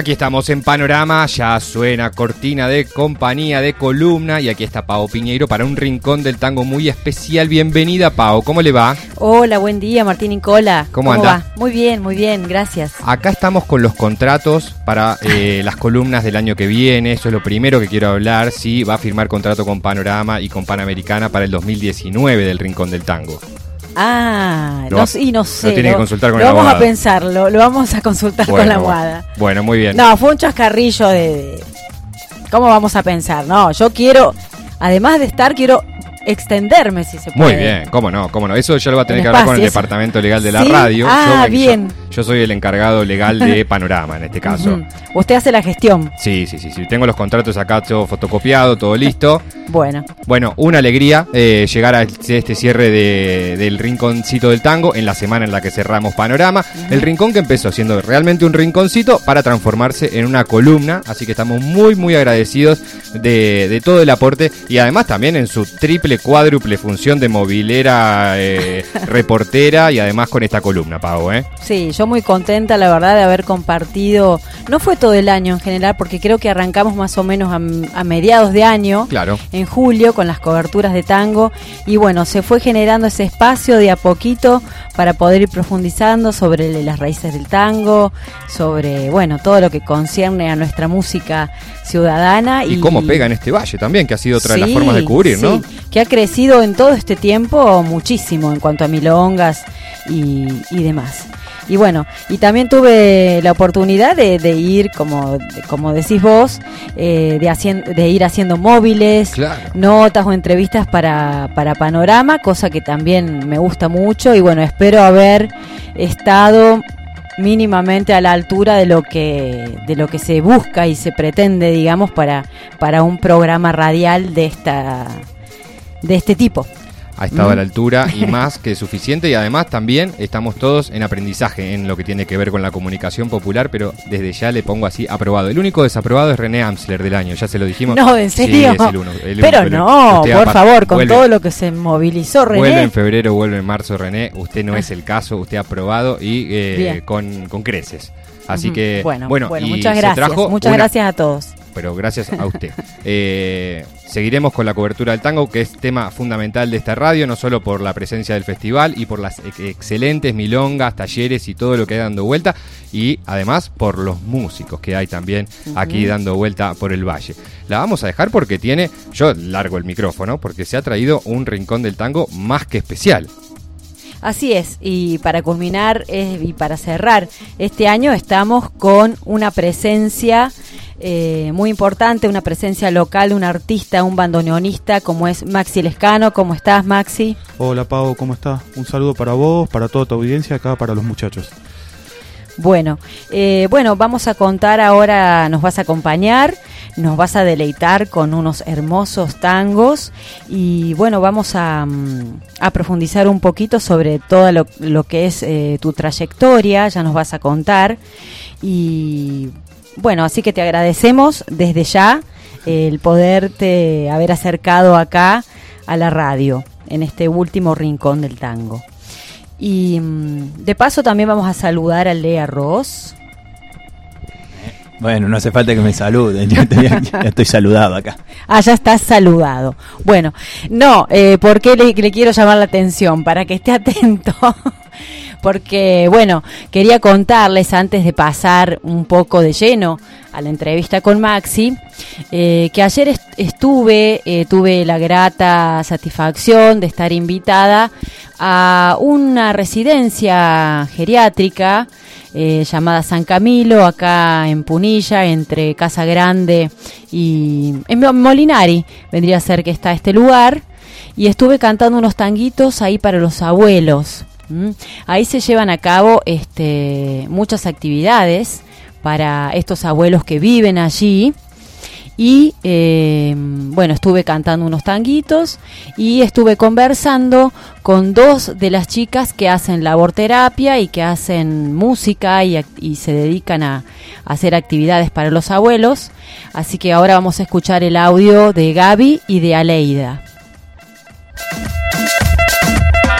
Aquí estamos en Panorama, ya suena cortina de compañía, de columna, y aquí está Pao Piñeiro para un rincón del tango muy especial. Bienvenida, Pao, ¿cómo le va? Hola, buen día, Martín Nicola. ¿Cómo anda? Va? Muy bien, gracias. Acá estamos con los contratos para las columnas del año que viene. Eso es lo primero que quiero hablar. Sí, va a firmar contrato con Panorama y con Panamericana para el 2019 del Rincón del Tango. No sé. Lo tiene que consultar con la abogada. Vamos a pensarlo, lo vamos a consultar con la abogada. Bueno, muy bien. No, fue un chascarrillo de... ¿Cómo vamos a pensar? No, yo quiero, además de estar, quiero extenderme, si se puede. Muy bien, cómo no. Eso ya lo va a tener que hablar con el departamento legal de la radio. Bien. Yo soy el encargado legal de Panorama, en este caso. Usted hace la gestión. Sí. Tengo los contratos acá todo fotocopiado, todo listo. Bueno, una alegría llegar a este cierre del Rinconcito del Tango en la semana en la que cerramos Panorama. El rincón que empezó siendo realmente un rinconcito para transformarse en una columna. Así que estamos muy agradecidos de todo el aporte y además también en su triple, cuádruple función de movilera, reportera y además con esta columna, Pau, ¿eh? Sí, yo muy contenta, la verdad, de haber compartido. No fue todo el año en general, porque creo que arrancamos más o menos a mediados de año. Claro. En julio, con las coberturas de tango. Y bueno, se fue generando ese espacio de a poquito para poder ir profundizando sobre las raíces del tango, sobre, bueno, todo lo que concierne a nuestra música ciudadana. Y cómo pega en este valle también, que ha sido otra de las formas de cubrir, ¿no? Que ha crecido en todo este tiempo muchísimo en cuanto a milongas y demás. Y bueno, y también tuve la oportunidad de ir, como decís vos, de ir haciendo móviles, claro, notas o entrevistas para Panorama, cosa que también me gusta mucho. Y bueno, espero haber estado mínimamente a la altura de lo que se busca y se pretende, digamos, para un programa radial de este tipo. Ha estado a la altura y más que suficiente, y además también estamos todos en aprendizaje en lo que tiene que ver con la comunicación popular, pero desde ya le pongo así aprobado. El único desaprobado es René Amsler del año, ya se lo dijimos. No, ¿en serio? Sí, es el uno. Pero no, por favor, con todo lo que se movilizó René. Vuelve en febrero, vuelve en marzo René, usted no es el caso, usted ha aprobado y con creces. Así que, bueno, muchas gracias. Muchas gracias a todos. Pero gracias a usted. Seguiremos con la cobertura del tango, que es tema fundamental de esta radio, no solo por la presencia del festival y por las excelentes milongas, talleres y todo lo que hay dando vuelta, y además por los músicos que hay también aquí dando vuelta por el valle. La vamos a dejar porque yo largo el micrófono, porque se ha traído un rincón del tango más que especial. Así es, y para culminar y para cerrar este año estamos con una presencia muy importante, una presencia local, un artista, un bandoneonista como es Maxi Lescano. ¿Cómo estás, Maxi? Hola, Pau, ¿cómo estás? Un saludo para vos, para toda tu audiencia, acá para los muchachos. Bueno, vamos a contar ahora, nos vas a acompañar, nos vas a deleitar con unos hermosos tangos y bueno, vamos a profundizar un poquito sobre todo lo que es tu trayectoria, ya nos vas a contar. Y bueno, así que te agradecemos desde ya el poderte haber acercado acá a la radio en este último rincón del tango. Y de paso también vamos a saludar a Lea Ross. Bueno, no hace falta que me saluden, ya estoy saludado acá. Ya estás saludado. Bueno, ¿por qué le quiero llamar la atención? Para que esté atento. Porque, bueno, quería contarles antes de pasar un poco de lleno a la entrevista con Maxi, que ayer tuve la grata satisfacción de estar invitada a una residencia geriátrica llamada San Camilo, acá en Punilla, entre Casa Grande y en Molinari, vendría a ser que está este lugar, y estuve cantando unos tanguitos ahí para los abuelos. Ahí se llevan a cabo muchas actividades para estos abuelos que viven allí. Y estuve cantando unos tanguitos y estuve conversando con dos de las chicas que hacen laborterapia y que hacen música y se dedican a hacer actividades para los abuelos. Así que ahora vamos a escuchar el audio de Gaby y de Aleida.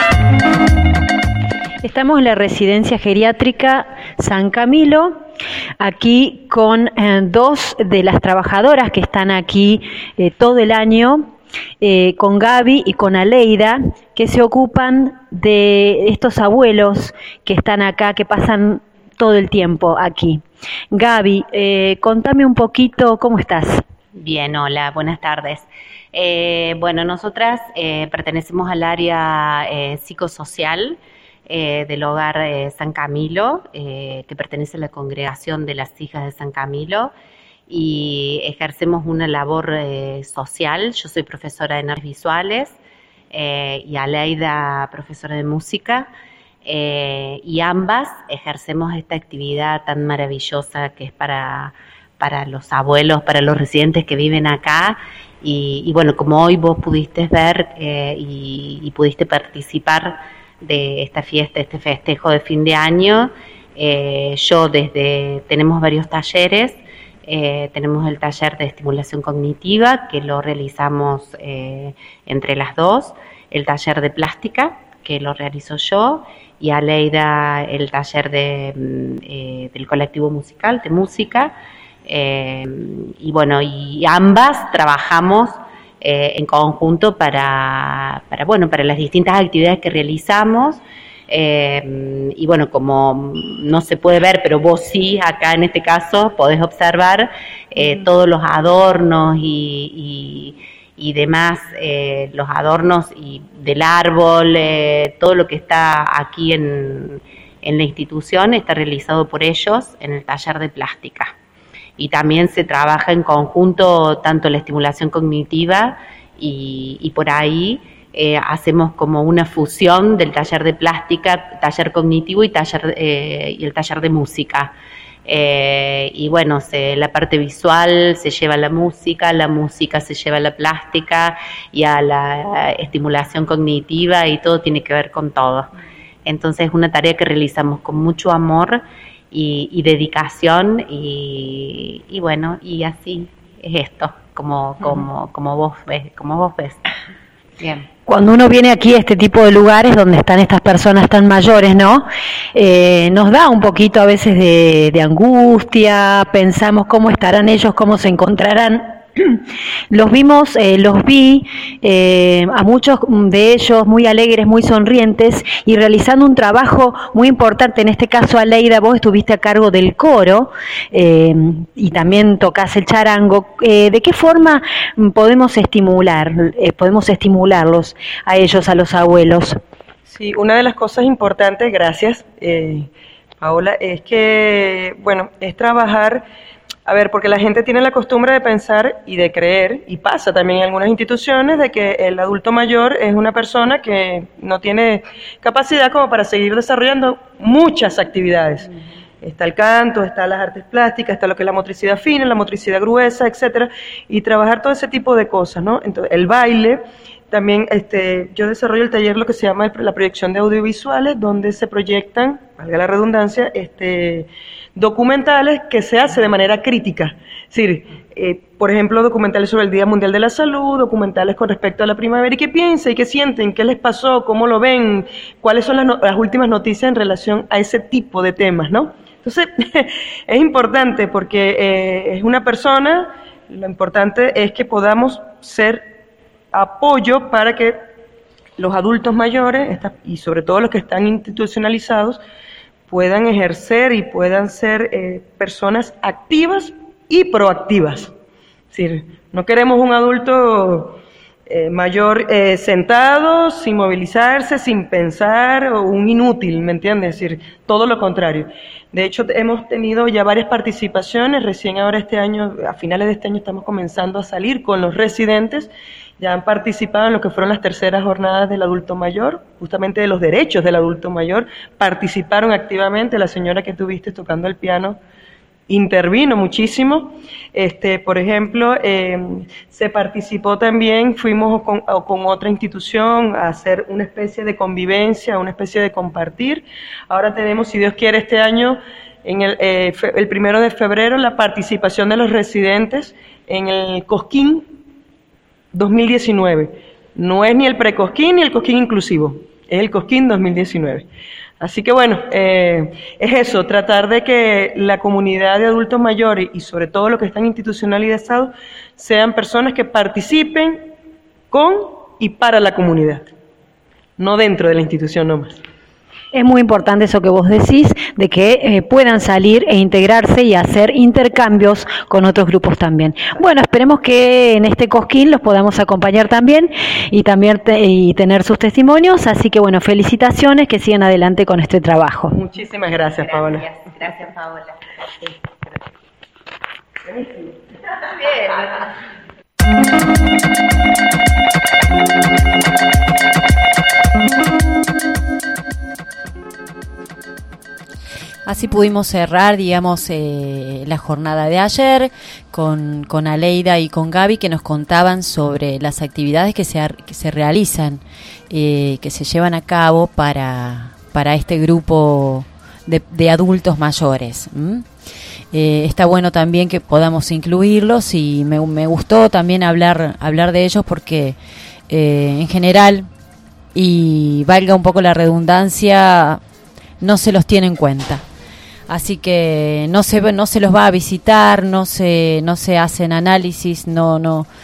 Estamos en la residencia geriátrica San Camilo, aquí con dos de las trabajadoras que están aquí todo el año, con Gaby y con Aleida, que se ocupan de estos abuelos que están acá, que pasan todo el tiempo aquí. Gaby, contame un poquito, ¿cómo estás? Bien, hola, buenas tardes. Bueno, nosotras pertenecemos al área psicosocial del Hogar San Camilo, que pertenece a la Congregación de las Hijas de San Camilo, y ejercemos una labor social. Yo soy profesora de artes visuales y Aleida profesora de música, y ambas ejercemos esta actividad tan maravillosa que es para los abuelos, para los residentes que viven acá. Y bueno, como hoy vos pudiste ver y pudiste participar de esta fiesta, este festejo de fin de año, tenemos varios talleres. Tenemos el taller de estimulación cognitiva, que lo realizamos entre las dos, el taller de plástica, que lo realizo yo, y Aleida el taller del colectivo musical, de música. Y bueno, y ambas trabajamos en conjunto para las distintas actividades que realizamos. Y bueno, como no se puede ver, pero vos sí, acá en este caso podés observar todos los adornos y demás, los adornos y del árbol, todo lo que está aquí en la institución está realizado por ellos en el taller de plástica. Y también se trabaja en conjunto tanto la estimulación cognitiva y por ahí hacemos como una fusión del taller de plástica, taller cognitivo y el taller de música. Y bueno, la parte visual se lleva a la música se lleva a la plástica y a la estimulación cognitiva, y todo tiene que ver con todo. Entonces es una tarea que realizamos con mucho amor y dedicación, y bueno, y así es esto, como vos ves. Bien. Cuando uno viene aquí a este tipo de lugares donde están estas personas tan mayores, ¿no? Nos da un poquito a veces de angustia, pensamos cómo estarán ellos, cómo se encontrarán. Los vi a muchos de ellos muy alegres, muy sonrientes y realizando un trabajo muy importante. En este caso, Aleida, vos estuviste a cargo del coro y también tocás el charango. ¿De qué forma podemos estimularlos a ellos, a los abuelos? Sí, una de las cosas importantes, gracias Paola, es que, bueno, es trabajar. A ver, porque la gente tiene la costumbre de pensar y de creer, y pasa también en algunas instituciones, de que el adulto mayor es una persona que no tiene capacidad como para seguir desarrollando muchas actividades. Está el canto, está las artes plásticas, está lo que es la motricidad fina, la motricidad gruesa, etcétera, y trabajar todo ese tipo de cosas, ¿no? Entonces, el baile, también yo desarrollo el taller, lo que se llama la proyección de audiovisuales, donde se proyectan, valga la redundancia, documentales que se hace de manera crítica. Es decir, por ejemplo, documentales sobre el Día Mundial de la Salud, documentales con respecto a la primavera, y qué piensan, y qué sienten, qué les pasó, cómo lo ven, cuáles son las últimas noticias en relación a ese tipo de temas, ¿no? Entonces, es importante porque es una persona, lo importante es que podamos ser apoyo para que los adultos mayores, y sobre todo los que están institucionalizados, puedan ejercer y puedan ser personas activas y proactivas. Es decir, no queremos un adulto mayor sentado, sin movilizarse, sin pensar, o un inútil, ¿me entiendes? Es decir, todo lo contrario. De hecho, hemos tenido ya varias participaciones, recién ahora este año, a finales de este año estamos comenzando a salir con los residentes. Ya han participado en lo que fueron las terceras jornadas del adulto mayor, justamente de los derechos del adulto mayor, participaron activamente. La señora que tuviste tocando el piano intervino muchísimo. Por ejemplo, se participó también, fuimos con otra institución a hacer una especie de convivencia, una especie de compartir. Ahora tenemos, si Dios quiere, este año, en el 1 de febrero, la participación de los residentes en el Cosquín 2019. No es ni el pre-Cosquín ni el Cosquín inclusivo, es el Cosquín 2019. Así que bueno, es eso, tratar de que la comunidad de adultos mayores y sobre todo los que están institucionalizados sean personas que participen con y para la comunidad, no dentro de la institución nomás. Es muy importante eso que vos decís, de que puedan salir e integrarse y hacer intercambios con otros grupos también. Bueno, esperemos que en este Cosquín los podamos acompañar también y tener sus testimonios. Así que bueno, felicitaciones, que sigan adelante con este trabajo. Muchísimas gracias, Paola. Gracias, Paola. Así pudimos cerrar, digamos, la jornada de ayer con Aleida y con Gaby, que nos contaban sobre las actividades que se realizan, que se llevan a cabo para este grupo de adultos mayores. Está bueno también que podamos incluirlos y me gustó también hablar de ellos porque en general, y valga un poco la redundancia, no se los tiene en cuenta. Así que no se los va a visitar, no se hacen análisis, no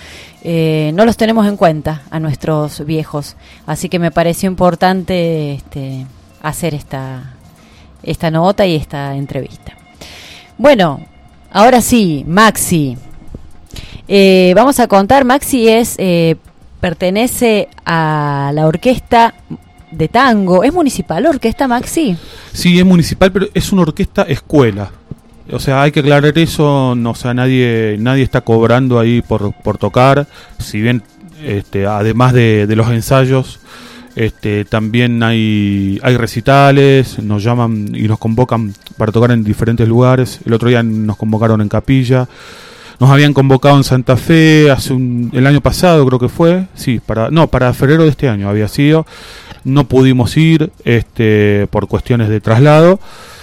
los tenemos en cuenta a nuestros viejos. Así que me pareció importante hacer esta nota y esta entrevista. Bueno, ahora sí, Maxi. Vamos a contar, Maxi pertenece a la orquesta de tango. ¿Es municipal la orquesta, Maxi? Sí, es municipal, pero es una orquesta escuela. O sea, hay que aclarar eso, no, o sea, nadie está cobrando ahí por tocar, si bien además de los ensayos, también hay recitales, nos llaman y nos convocan para tocar en diferentes lugares. El otro día nos convocaron en Capilla. Nos habían convocado en Santa Fe el año pasado, creo que fue, sí, para febrero de este año había sido. No pudimos ir por cuestiones de traslado,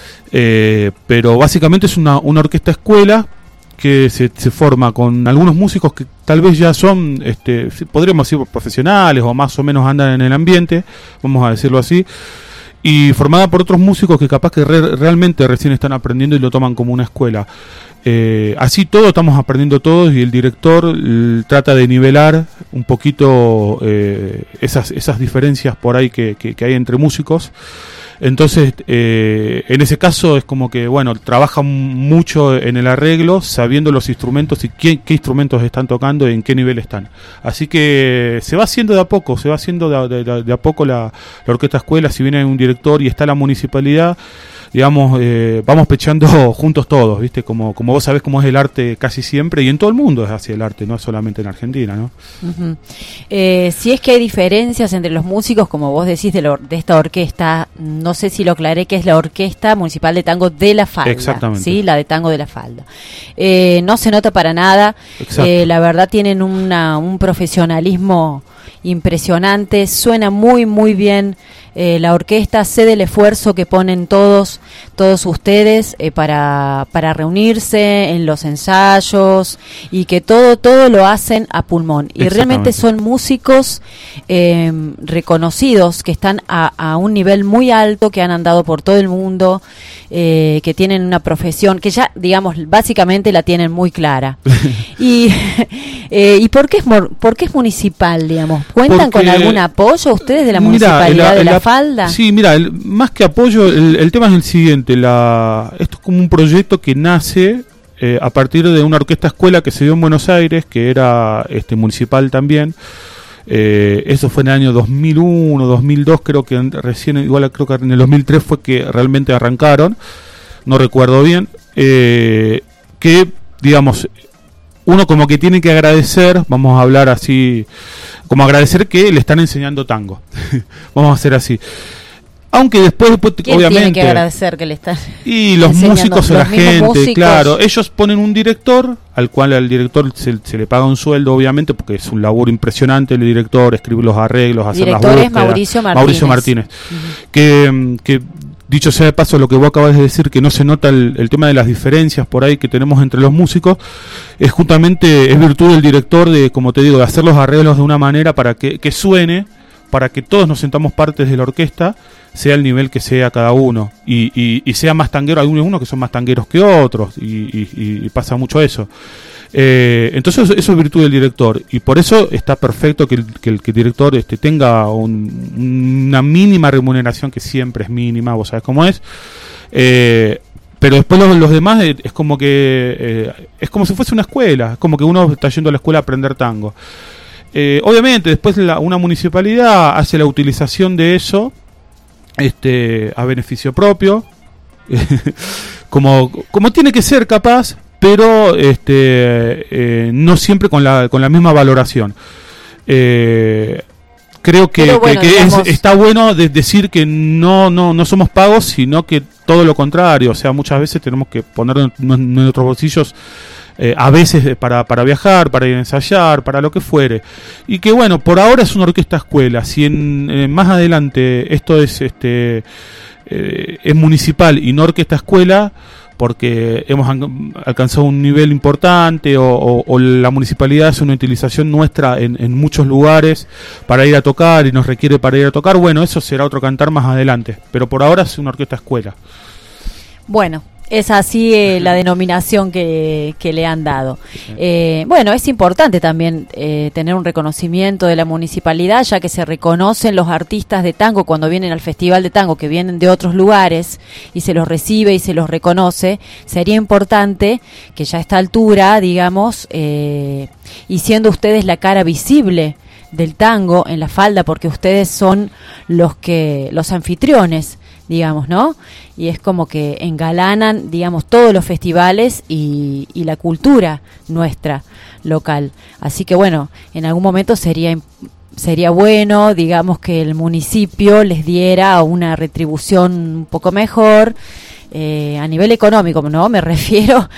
pero básicamente es una orquesta escuela que se forma con algunos músicos que tal vez ya son, podríamos decir, profesionales o más o menos andan en el ambiente, vamos a decirlo así, y formada por otros músicos que capaz que realmente recién están aprendiendo y lo toman como una escuela. Así todo, estamos aprendiendo todos y el director trata de nivelar un poquito esas diferencias por ahí que hay entre músicos. Entonces, en ese caso es como que, bueno, trabajan mucho en el arreglo, sabiendo los instrumentos y qué instrumentos están tocando y en qué nivel están. Así que se va haciendo de a poco, de a poco la orquesta escuela. Si viene un director y está la municipalidad, digamos, vamos pechando juntos todos, ¿viste? Como vos sabés cómo es el arte casi siempre, y en todo el mundo es así el arte, no solamente en Argentina, ¿no? Uh-huh. Si es que hay diferencias entre los músicos, como vos decís, de esta orquesta, no sé si lo aclaré, que es la Orquesta Municipal de Tango de La Falda. Exactamente. Sí, la de Tango de La Falda. No se nota para nada. La verdad tienen un profesionalismo impresionante, suena muy muy bien la orquesta, sé del esfuerzo que ponen todos ustedes para reunirse en los ensayos y que todo lo hacen a pulmón, y realmente son músicos reconocidos, que están a un nivel muy alto, que han andado por todo el mundo, que tienen una profesión que ya, digamos, básicamente la tienen muy clara. ¿Y por qué es municipal, digamos? ¿Cuentan con algún apoyo ustedes de la municipalidad de La Falda? Sí, mira, más que apoyo, el tema es el siguiente. Esto es como un proyecto que nace a partir de una orquesta escuela que se dio en Buenos Aires, que era municipal también. Eso fue en el año 2001, 2002, creo que creo que en el 2003 fue que realmente arrancaron, no recuerdo bien, que, digamos, uno como que tiene que agradecer, vamos a hablar así, como agradecer que le están enseñando tango, vamos a hacer así. Aunque después ¿quién obviamente tiene que agradecer que le están y los músicos o la gente, claro, ellos ponen un director al cual al director se le paga un sueldo, obviamente, porque es un laburo impresionante el director, escribir los arreglos, hacer las búsquedas. Es Mauricio Martínez. Uh-huh. Que dicho sea de paso, lo que vos acabas de decir, que no se nota el tema de las diferencias por ahí que tenemos entre los músicos, es justamente, es virtud del director de, como te digo, de hacer los arreglos de una manera para que suene para que todos nos sentamos partes de la orquesta, sea el nivel que sea cada uno, y sea más tanguero, hay unos que son más tangueros que otros, y pasa mucho eso. Entonces eso es virtud del director, y por eso está perfecto que el director tenga una mínima remuneración, que siempre es mínima, vos sabés cómo es. Pero después los demás es como que es como si fuese una escuela, es como que uno está yendo a la escuela a aprender tango. Obviamente después una municipalidad hace la utilización de eso a beneficio propio, como tiene que ser capaz, pero no siempre con la misma valoración. Creo que, bueno, está bueno decir que no somos pagos, sino que todo lo contrario. O sea, muchas veces tenemos que poner en nuestros bolsillos, a veces para viajar, para ir a ensayar, para lo que fuere. Y que bueno, por ahora es una orquesta escuela. Si más adelante esto es municipal y no orquesta escuela, porque hemos alcanzado un nivel importante o la municipalidad hace una utilización nuestra en muchos lugares para ir a tocar y nos requiere para ir a tocar, bueno, eso será otro cantar más adelante, pero por ahora es una orquesta escuela. Bueno, es así la denominación que le han dado. Bueno, es importante también tener un reconocimiento de la municipalidad, ya que se reconocen los artistas de tango cuando vienen al Festival de Tango, que vienen de otros lugares, y se los recibe y se los reconoce. Sería importante que ya a esta altura, digamos, y siendo ustedes la cara visible del tango en la falda, porque ustedes son los anfitriones, digamos, ¿no? Y es como que engalanan, digamos, todos los festivales y la cultura nuestra local. Así que bueno, en algún momento sería bueno, digamos, que el municipio les diera una retribución un poco mejor, a nivel económico, ¿no? Me refiero,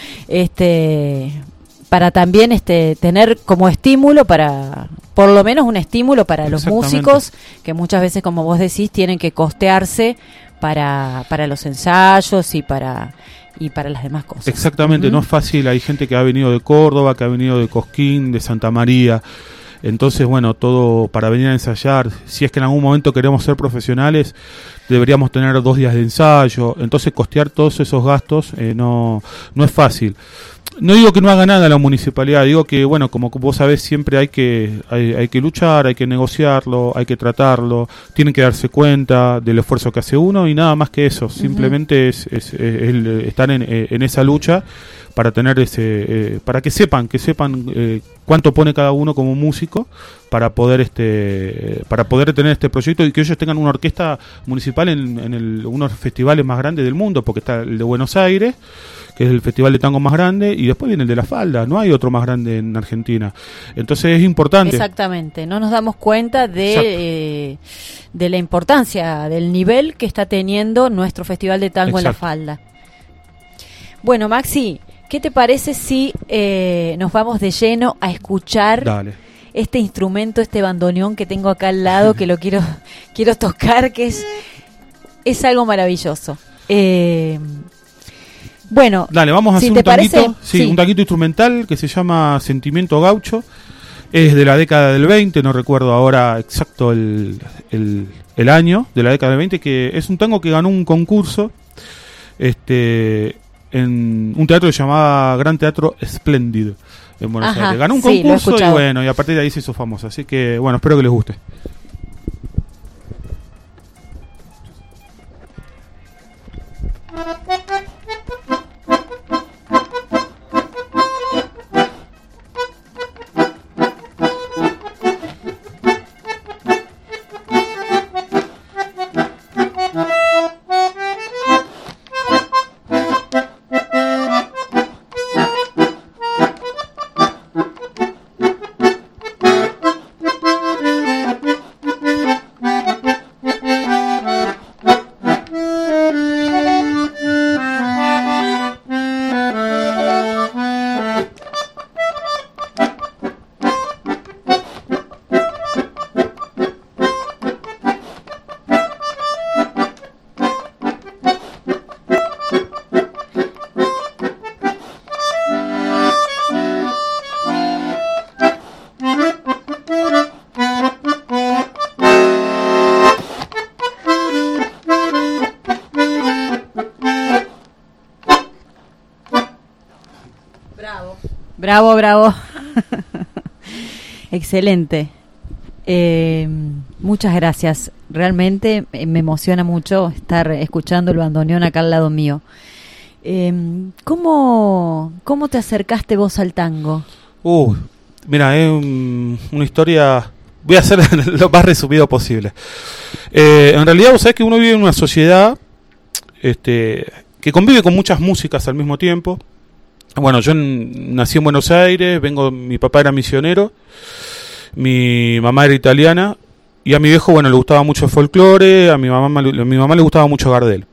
para también tener como estímulo por lo menos un estímulo para los músicos, que muchas veces, como vos decís, tienen que costearse para los ensayos y para las demás cosas. Exactamente, no es fácil. Hay gente que ha venido de Córdoba, que ha venido de Cosquín, de Santa María. Entonces, bueno, todo para venir a ensayar. Si es que en algún momento queremos ser profesionales, deberíamos tener 2 días de ensayo. Entonces, costear todos esos gastos no es fácil. No digo que no haga nada la municipalidad, digo que, bueno, como vos sabés, siempre hay que luchar, hay que negociarlo, hay que tratarlo, tienen que darse cuenta del esfuerzo que hace uno y nada más que eso. Simplemente es estar en esa lucha para tener para que sepan cuánto pone cada uno como músico para poder tener este proyecto y que ellos tengan una orquesta municipal en uno de los festivales más grandes del mundo, porque está el de Buenos Aires, que es el festival de tango más grande, y después viene el de La Falda, no hay otro más grande en Argentina. Entonces es importante. Exactamente, no nos damos cuenta de la importancia, del nivel que está teniendo nuestro festival de tango en La Falda. Bueno, Maxi, ¿qué te parece si nos vamos de lleno a escuchar este instrumento, este bandoneón que tengo acá al lado, que lo quiero tocar, que es algo maravilloso? Bueno, dale, vamos a hacer un tanguito, un tanguito instrumental que se llama Sentimiento Gaucho. Es de la década del 20, no recuerdo ahora exacto el año de la década del 20, que es un tango que ganó un concurso en un teatro que se llamaba Gran Teatro Espléndido en Buenos Aires. Ganó un concurso y bueno, y a partir de ahí se hizo famoso. Así que bueno, espero que les guste. Bravo, bravo. Excelente. Muchas gracias. Realmente me emociona mucho estar escuchando el bandoneón acá al lado mío. ¿Cómo te acercaste vos al tango? Mira, es una historia... Voy a hacer lo más resumido posible. En realidad, vos sabés que uno vive en una sociedad que convive con muchas músicas al mismo tiempo. Bueno, yo nací en Buenos Aires, mi papá era misionero, mi mamá era italiana, y a mi viejo, bueno, le gustaba mucho el folclore, a mi mamá le gustaba mucho Gardel.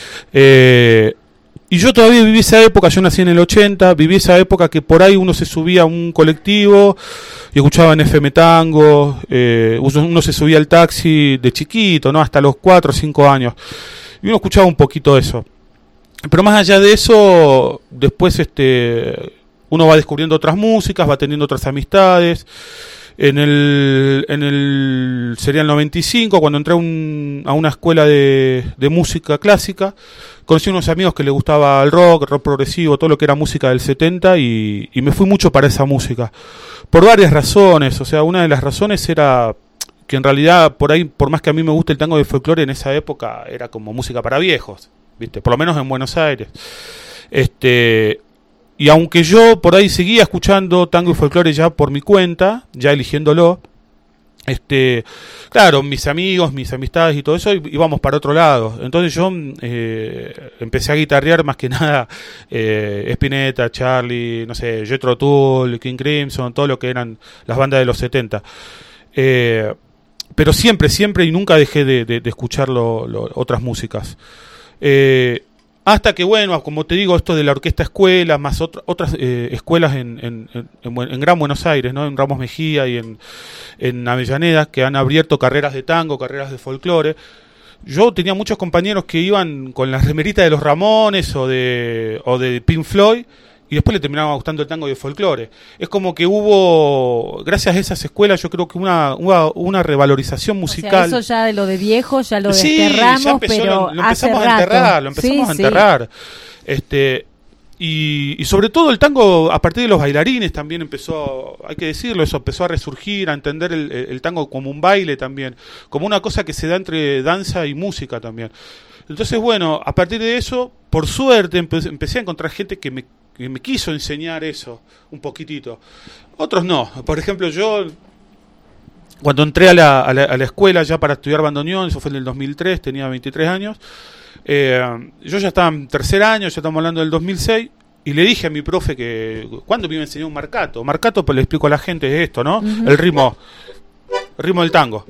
Y yo todavía viví esa época, yo nací en el 80, viví esa época que por ahí uno se subía a un colectivo y escuchaba en FM tango, uno se subía al taxi de chiquito, ¿no? Hasta los 4 o 5 años, y uno escuchaba un poquito eso. Pero más allá de eso, después uno va descubriendo otras músicas, va teniendo otras amistades. Sería el 95, cuando entré a una escuela de música clásica, conocí unos amigos que les gustaba el rock progresivo, todo lo que era música del 70, y me fui mucho para esa música. Por varias razones, o sea, una de las razones era que en realidad, por ahí, por más que a mí me guste el tango de folclore, en esa época era como música para viejos, ¿viste? Por lo menos en Buenos Aires. Y aunque yo por ahí seguía escuchando tango y folclore ya por mi cuenta, ya eligiéndolo, claro, mis amigos, mis amistades y todo eso íbamos para otro lado. Entonces yo empecé a guitarrear más que nada Spinetta, Charlie, no sé, Jethro Tull, King Crimson, todo lo que eran las bandas de los 70. Pero siempre y nunca dejé de escuchar otras músicas. Hasta que, bueno, como te digo, esto de la orquesta escuela, más otras escuelas en Gran Buenos Aires, ¿no? En Ramos Mejía y en Avellaneda, que han abierto carreras de tango, carreras de folclore. Yo tenía muchos compañeros que iban con la remerita de los Ramones o de Pink Floyd, y después le terminaba gustando el tango y el folclore. Es como que hubo, gracias a esas escuelas, yo creo que una revalorización musical. O sea, eso ya de lo de viejo, ya lo desterramos, ya pero lo empezamos a enterrar. Y sobre todo el tango, a partir de los bailarines también empezó, hay que decirlo, eso empezó a resurgir, a entender el tango como un baile también, como una cosa que se da entre danza y música también. Entonces, bueno, a partir de eso, por suerte, empecé a encontrar gente que me quiso enseñar eso un poquitito. Otros no. Por ejemplo, yo cuando entré a la escuela ya para estudiar bandoneón, eso fue en el 2003, tenía 23 años, yo ya estaba en tercer año, ya estamos hablando del 2006, y le dije a mi profe que ¿cuándo me iba a enseñar un marcato? Marcato, pues le explico a la gente, es esto, ¿no? Uh-huh. El ritmo del tango.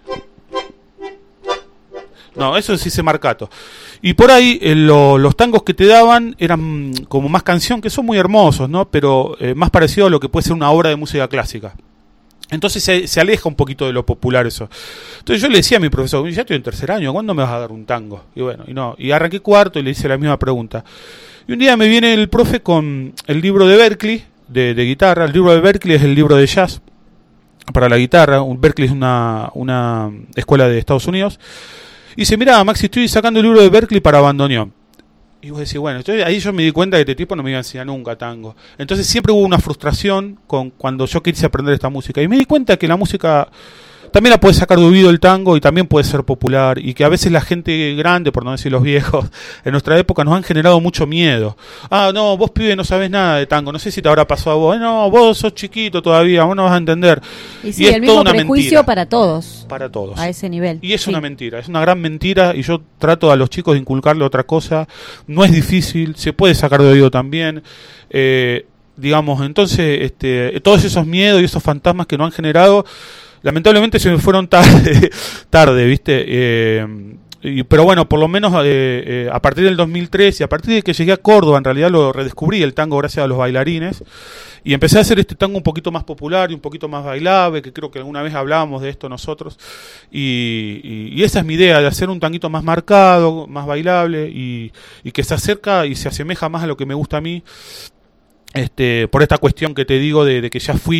No, eso sí se marcato. Y por ahí los tangos que te daban eran como más canción, que son muy hermosos, ¿no? Pero más parecido a lo que puede ser una obra de música clásica. Entonces se aleja un poquito de lo popular eso. Entonces yo le decía a mi profesor, ya estoy en tercer año, ¿cuándo me vas a dar un tango? Y bueno, y arranqué cuarto y le hice la misma pregunta. Y un día me viene el profe con el libro de Berklee, de guitarra. El libro de Berklee es el libro de jazz para la guitarra. Berklee es una escuela de Estados Unidos. Y dice, mirá, Maxi, estoy sacando el libro de Berklee para bandoneón. Y vos decís, bueno, entonces ahí yo me di cuenta que este tipo no me iba a enseñar nunca tango. Entonces siempre hubo una frustración cuando yo quise aprender esta música. Y me di cuenta que la música también la puede sacar de oído el tango y también puede ser popular. Y que a veces la gente grande, por no decir los viejos, en nuestra época nos han generado mucho miedo. Ah, no, vos pibe no sabés nada de tango. No sé si te habrá pasado a vos. No, vos sos chiquito todavía, vos no vas a entender. Y sí, y es el mismo prejuicio mentira. Para todos. Para todos. A ese nivel. Y es una mentira, es una gran mentira. Y yo trato a los chicos de inculcarle otra cosa. No es difícil, se puede sacar de oído también. Digamos, entonces, todos esos miedos y esos fantasmas que nos han generado, lamentablemente se me fueron tarde, ¿viste? Pero bueno, por lo menos a partir del 2003 y a partir de que llegué a Córdoba, en realidad lo redescubrí el tango gracias a los bailarines y empecé a hacer este tango un poquito más popular y un poquito más bailable, que creo que alguna vez hablábamos de esto nosotros, y esa es mi idea, de hacer un tanguito más marcado, más bailable y que se acerca y se asemeja más a lo que me gusta a mí, por esta cuestión que te digo de que ya fui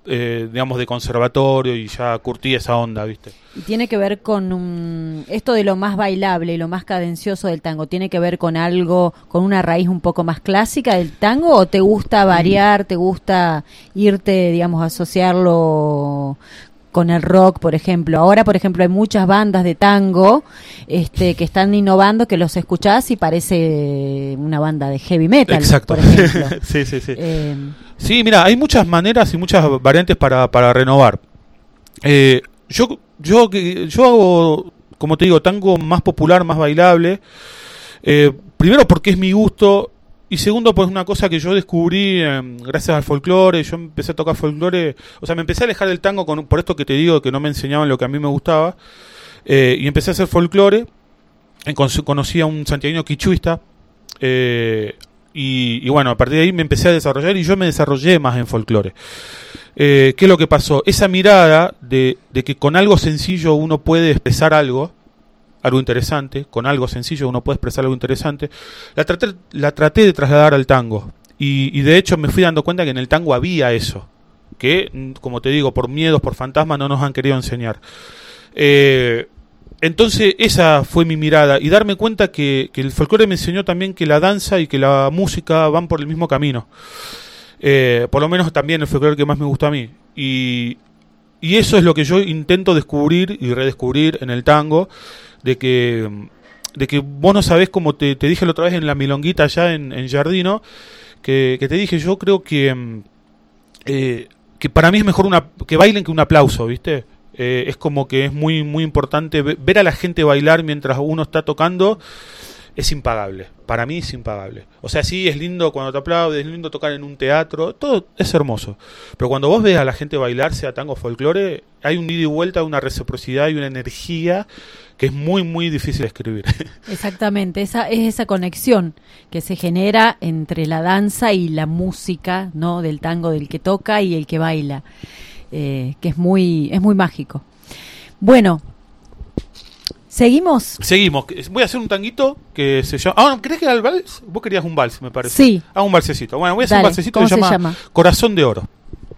digamos, de conservatorio y ya curtí esa onda, ¿viste? Y tiene que ver con esto de lo más bailable y lo más cadencioso del tango, ¿tiene que ver con algo, con una raíz un poco más clásica del tango o te gusta variar, te gusta irte, digamos, asociarlo con el rock, por ejemplo? Ahora, por ejemplo, hay muchas bandas de tango que están innovando, que los escuchás y parece una banda de heavy metal. Exacto. Por ejemplo. Sí. Sí, mira, hay muchas maneras y muchas variantes para renovar. Yo hago, como te digo, tango más popular, más bailable. Primero porque es mi gusto. Y segundo, pues una cosa que yo descubrí gracias al folclore. Yo empecé a tocar folclore, o sea, me empecé a alejar del tango por esto que te digo, que no me enseñaban lo que a mí me gustaba. Y empecé a hacer folclore. Conocí a un santiagueño quichuista. Y bueno, a partir de ahí me empecé a desarrollar y yo me desarrollé más en folclore. ¿Qué es lo que pasó? Esa mirada de que con algo sencillo uno puede expresar algo interesante, con algo sencillo uno puede expresar algo interesante, la traté de trasladar al tango. Y de hecho me fui dando cuenta que en el tango había eso, que, como te digo, por miedos, por fantasmas no nos han querido enseñar. Entonces esa fue mi mirada, y darme cuenta que el folclore me enseñó también que la danza y que la música van por el mismo camino. Por lo menos también el folclore que más me gusta a mí. Y eso es lo que yo intento descubrir y redescubrir en el tango, de que vos no sabés, como te dije la otra vez en la milonguita allá en Giardino, que te dije, yo creo que para mí es mejor que bailen que un aplauso, ¿viste? Es como que es muy, muy importante ver a la gente bailar mientras uno está tocando. Es impagable, para mí es impagable. O sea, sí, es lindo cuando te aplauden, es lindo tocar en un teatro, todo es hermoso. Pero cuando vos ves a la gente bailar, sea tango o folclore, hay un ida y vuelta, una reciprocidad y una energía que es muy, muy difícil de escribir. Exactamente, esa conexión que se genera entre la danza y la música, ¿no? Del tango, del que toca y el que baila, que es muy mágico. Bueno, ¿seguimos? Voy a hacer un tanguito que se llama... ¿querés que haga el vals? Vos querías un vals, me parece. Sí. Un valsecito. Bueno, voy a hacer un valsecito que se llama Corazón de Oro.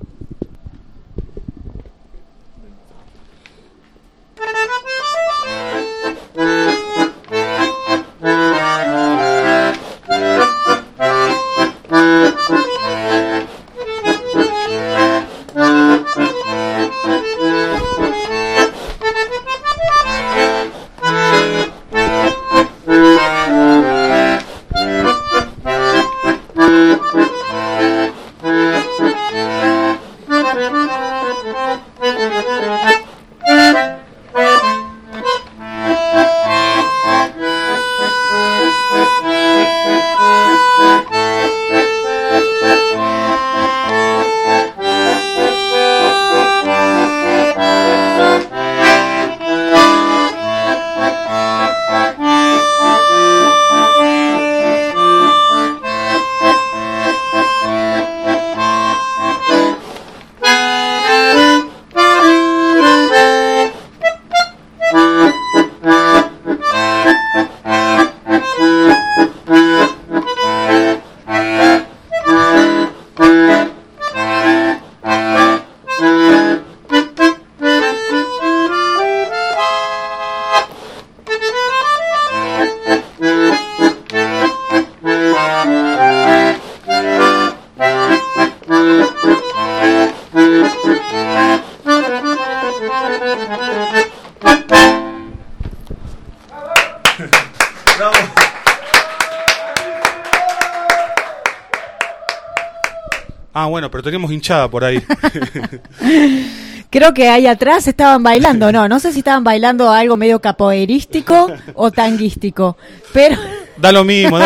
Bueno, pero teníamos hinchada por ahí. Creo que ahí atrás estaban bailando, no sé si estaban bailando algo medio capoeirístico o tanguístico, pero... Da lo mismo.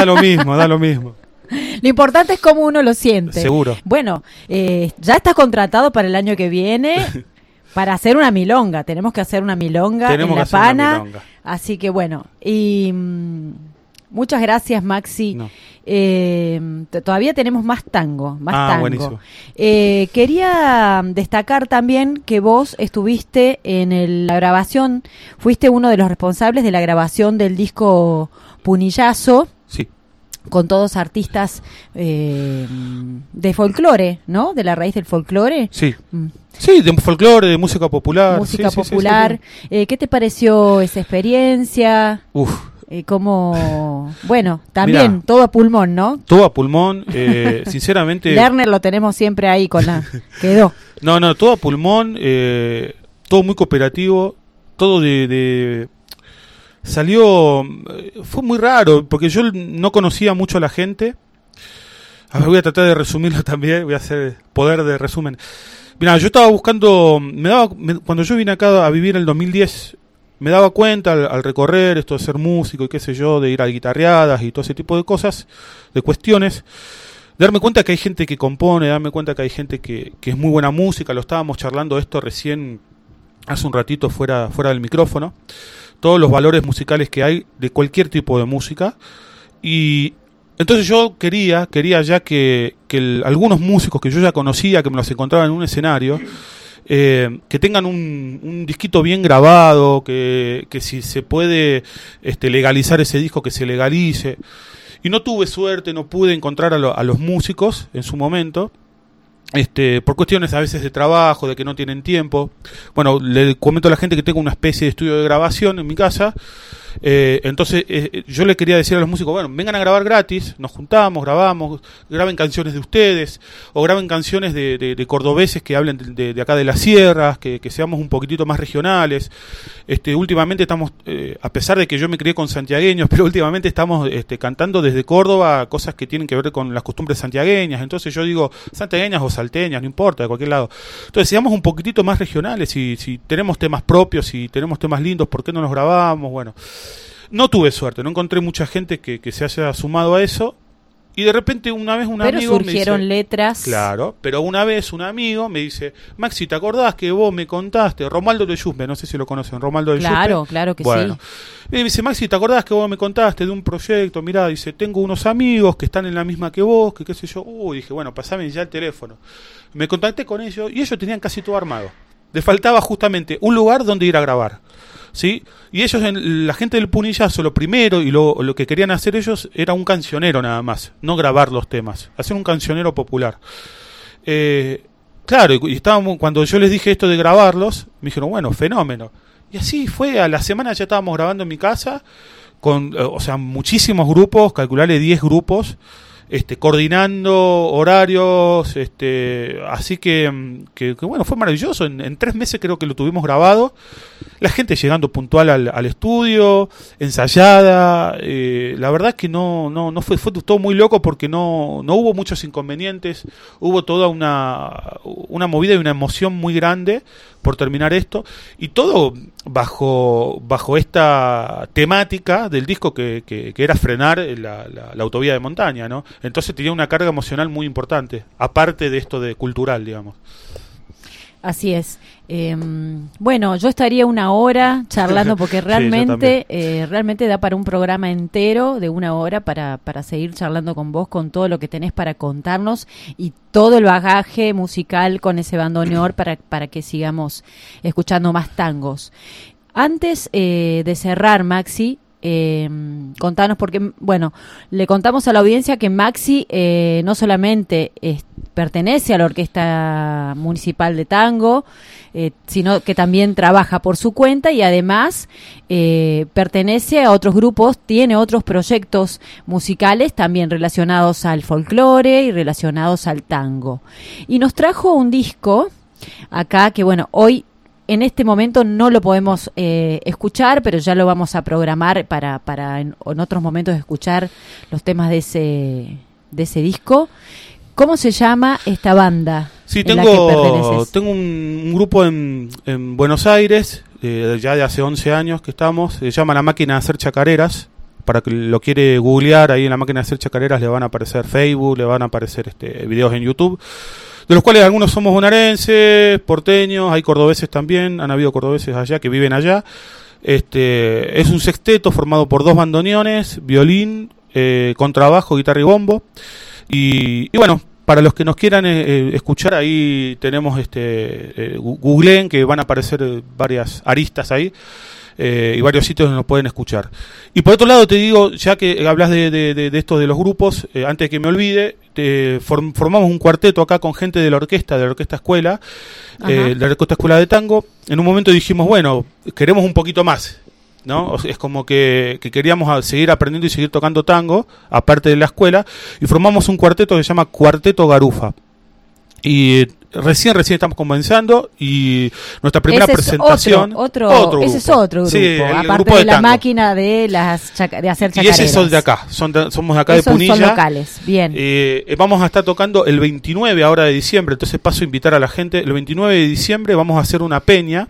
Lo importante es cómo uno lo siente. Seguro. Bueno, ya estás contratado para el año que viene para hacer una milonga. Tenemos que hacer una milonga en La Pana. Así que bueno, y muchas gracias, Maxi. No. Todavía tenemos más tango. Buenísimo. Quería destacar también que vos estuviste en la grabación, fuiste uno de los responsables de la grabación del disco Punillazo. Sí. con todos artistas de folclore, ¿no? De la raíz del folclore. Sí. Sí, de folclore, de música popular. Música popular. Sí. ¿Qué te pareció esa experiencia? Como, bueno, también mirá, todo a pulmón, ¿no? Todo a pulmón, sinceramente. Lerner lo tenemos siempre ahí con la... Quedó. No, todo a pulmón, todo muy cooperativo, todo salió, fue muy raro, porque yo no conocía mucho a la gente. A ver, voy a tratar de resumirlo también, voy a hacer poder de resumen. Mirá, yo estaba buscando, cuando yo vine acá a vivir en el 2010, me daba cuenta al recorrer esto de ser músico y qué sé yo, de ir a guitarreadas y todo ese tipo de cosas, de cuestiones, de darme cuenta que hay gente que compone, darme cuenta que hay gente que es muy buena música. Lo estábamos charlando esto recién, hace un ratito fuera del micrófono, todos los valores musicales que hay de cualquier tipo de música. Y entonces yo quería ya que algunos músicos que yo ya conocía, que me los encontraba en un escenario, que tengan un disquito bien grabado, que si se puede legalizar ese disco, que se legalice. Y no tuve suerte, no pude encontrar a los músicos en su momento, por cuestiones a veces de trabajo, de que no tienen tiempo. Bueno, le comento a la gente que tengo una especie de estudio de grabación en mi casa. Entonces yo le quería decir a los músicos, bueno, vengan a grabar gratis, nos juntamos, grabamos, graben canciones de ustedes, o graben canciones de cordobeses que hablen de acá de las sierras, que seamos un poquitito más regionales. Últimamente estamos, a pesar de que yo me crié con santiagueños, pero últimamente estamos cantando desde Córdoba cosas que tienen que ver con las costumbres santiagueñas. Entonces yo digo, santiagueñas o salteñas, no importa, de cualquier lado. Entonces seamos un poquitito más regionales, si tenemos temas propios, si tenemos temas lindos, ¿por qué no los grabamos? Bueno, no tuve suerte, no encontré mucha gente que se haya sumado a eso. Y de repente una vez un amigo me dice... Pero surgieron letras... Claro, pero una vez un amigo me dice, Maxi, ¿te acordás que vos me contaste? Romaldo de Yusme, no sé si lo conocen, Romaldo de Yusme. Claro que bueno, sí. Y me dice, Maxi, ¿te acordás que vos me contaste de un proyecto? Mirá, dice, tengo unos amigos que están en la misma que vos, que qué sé yo. Dije, bueno, pasame ya el teléfono. Me contacté con ellos y ellos tenían casi todo armado. Les faltaba justamente un lugar donde ir a grabar, ¿sí? Y ellos, la gente del Punillazo, lo primero y lo que querían hacer ellos era un cancionero nada más, no grabar los temas, hacer un cancionero popular. Claro, y estábamos, cuando yo les dije esto de grabarlos, me dijeron, bueno, fenómeno. Y así fue, a la semana ya estábamos grabando en mi casa, con, o sea, muchísimos grupos, calcularle 10 grupos, coordinando horarios, así que bueno, fue maravilloso. En 3 meses creo que lo tuvimos grabado, la gente llegando puntual al estudio, ensayada. La verdad es que no fue todo muy loco, porque no hubo muchos inconvenientes, hubo toda una movida y una emoción muy grande por terminar esto, y todo bajo esta temática del disco que era frenar la autovía de montaña, ¿no? Entonces tenía una carga emocional muy importante, aparte de esto de cultural, digamos. Así es. Bueno, yo estaría 1 hora charlando, porque realmente realmente da para un programa entero de 1 hora para seguir charlando con vos, con todo lo que tenés para contarnos y todo el bagaje musical con ese bandoneón para que sigamos escuchando más tangos. Antes de cerrar, Maxi, contanos, porque bueno, le contamos a la audiencia que Maxi no solamente pertenece a la Orquesta Municipal de Tango, sino que también trabaja por su cuenta, y además pertenece a otros grupos, tiene otros proyectos musicales también relacionados al folclore y relacionados al tango. Y nos trajo un disco acá que, bueno, hoy en este momento no lo podemos escuchar, pero ya lo vamos a programar para en otros momentos escuchar los temas de ese disco. ¿Cómo se llama esta banda? Sí, tengo un grupo en Buenos Aires, ya de hace 11 años que estamos, se llama La Máquina de Hacer Chacareras. Para que lo quiere googlear, ahí en La Máquina de Hacer Chacareras le van a aparecer Facebook, le van a aparecer videos en YouTube, de los cuales algunos somos bonaerenses, porteños, hay cordobeses también, han habido cordobeses allá que viven allá. Es un sexteto formado por 2 bandoneones, violín, contrabajo, guitarra y bombo. Y bueno, para los que nos quieran escuchar, ahí tenemos googleen, que van a aparecer varias aristas ahí. y varios sitios donde nos pueden escuchar. Y por otro lado te digo, ya que hablas de esto de los grupos, antes de que me olvide, formamos un cuarteto acá con gente de la orquesta escuela, la orquesta escuela de tango. En un momento dijimos, bueno, queremos un poquito más, ¿no? Es como que queríamos seguir aprendiendo y seguir tocando tango, aparte de la escuela, y formamos un cuarteto que se llama Cuarteto Garufa. Y recién estamos comenzando, y nuestra primera presentación ese es otro grupo, sí, aparte grupo de de la tango. Máquina de hacer chacareras. Y ese son de acá, somos de acá. Esos de Punilla. son locales, bien. Vamos a estar tocando el 29 ahora de diciembre, entonces paso a invitar a la gente. El 29 de diciembre vamos a hacer una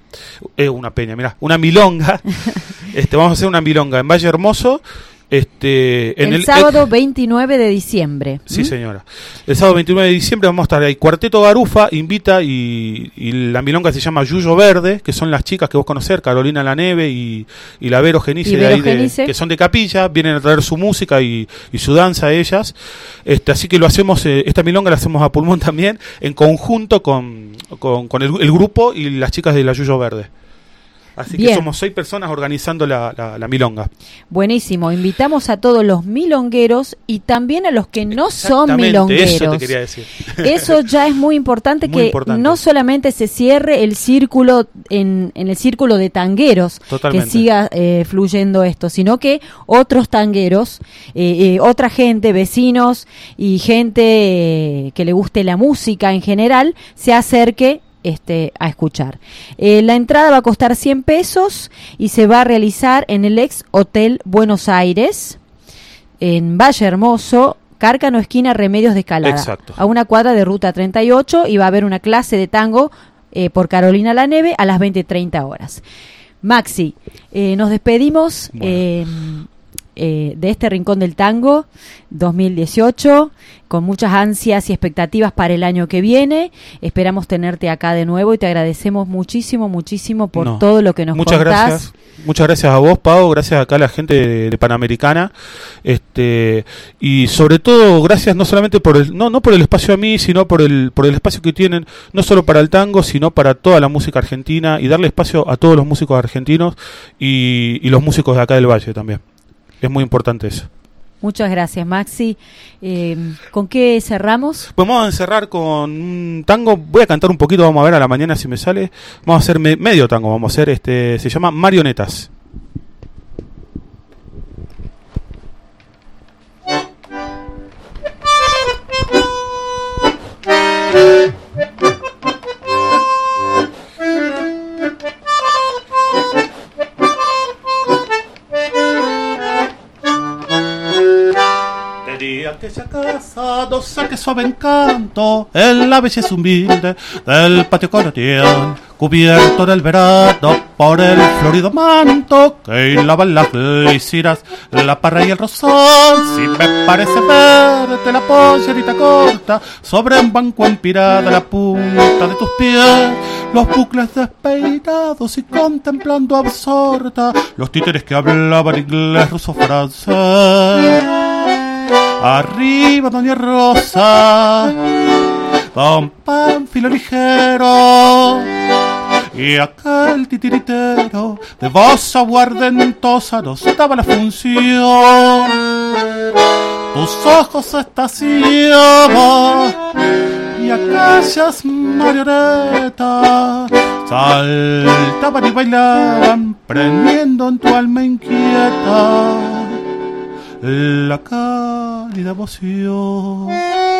milonga. Vamos a hacer una milonga en Valle Hermoso. El sábado 29 de diciembre. Sí, señora. El sábado 29 de diciembre vamos a estar ahí. Cuarteto Garufa invita, y la milonga se llama Yuyo Verde, que son las chicas que vos conocés, Carolina La Neve y la Vero Genice, que son de Capilla, vienen a traer su música y su danza ellas. Así que lo hacemos, esta milonga la hacemos a pulmón también, en conjunto con el grupo y las chicas de la Yuyo Verde. Así Bien. Que somos 6 personas organizando la milonga. Buenísimo. Invitamos a todos los milongueros y también a los que no son milongueros. Eso te quería decir. Eso ya es muy importante, no solamente se cierre el círculo en el círculo de tangueros, Totalmente. Que siga fluyendo esto, sino que otros tangueros, otra gente, vecinos y gente que le guste la música en general, se acerque a escuchar. La entrada va a costar 100 pesos y se va a realizar en el ex Hotel Buenos Aires, en Valle Hermoso, Cárcano, esquina Remedios de Escalada. Exacto. A una cuadra de Ruta 38, y va a haber una clase de tango por Carolina La Neve a las 20:30 horas. Maxi, nos despedimos de este Rincón del Tango 2018, con muchas ansias y expectativas para el año que viene. Esperamos tenerte acá de nuevo y te agradecemos muchísimo por todo lo que nos contás. Gracias. Muchas gracias a vos, Pau, gracias acá a la gente de Panamericana, y sobre todo gracias no solamente no por el espacio a mí, sino por el espacio que tienen, no solo para el tango, sino para toda la música argentina, y darle espacio a todos los músicos argentinos y los músicos de acá del Valle también. Es muy importante eso. Muchas gracias, Maxi. ¿Con qué cerramos? Pues vamos a cerrar con un tango. Voy a cantar un poquito, vamos a ver a la mañana si me sale. Vamos a hacer medio tango, vamos a hacer, se llama Marionetas. Aquella casa doce que suave encanto, en la belleza humilde del patio colonial, cubierto del verano por el florido manto que hilaban las glicinas, la parra y el rosal. Si me parece verte la pollerita corta sobre un banco empinada, la punta de tus pies, los bucles despeinados, y contemplando absorta los títeres que hablaban inglés, ruso, francés. Arriba Doña Rosa, Don Pánfilo ligero, y aquel titiritero de voz aguardentosa nos daba la función. Tus ojos estaciaban y aquellas marionetas saltaban y bailaban, prendiendo en tu alma inquieta la cálida emoción.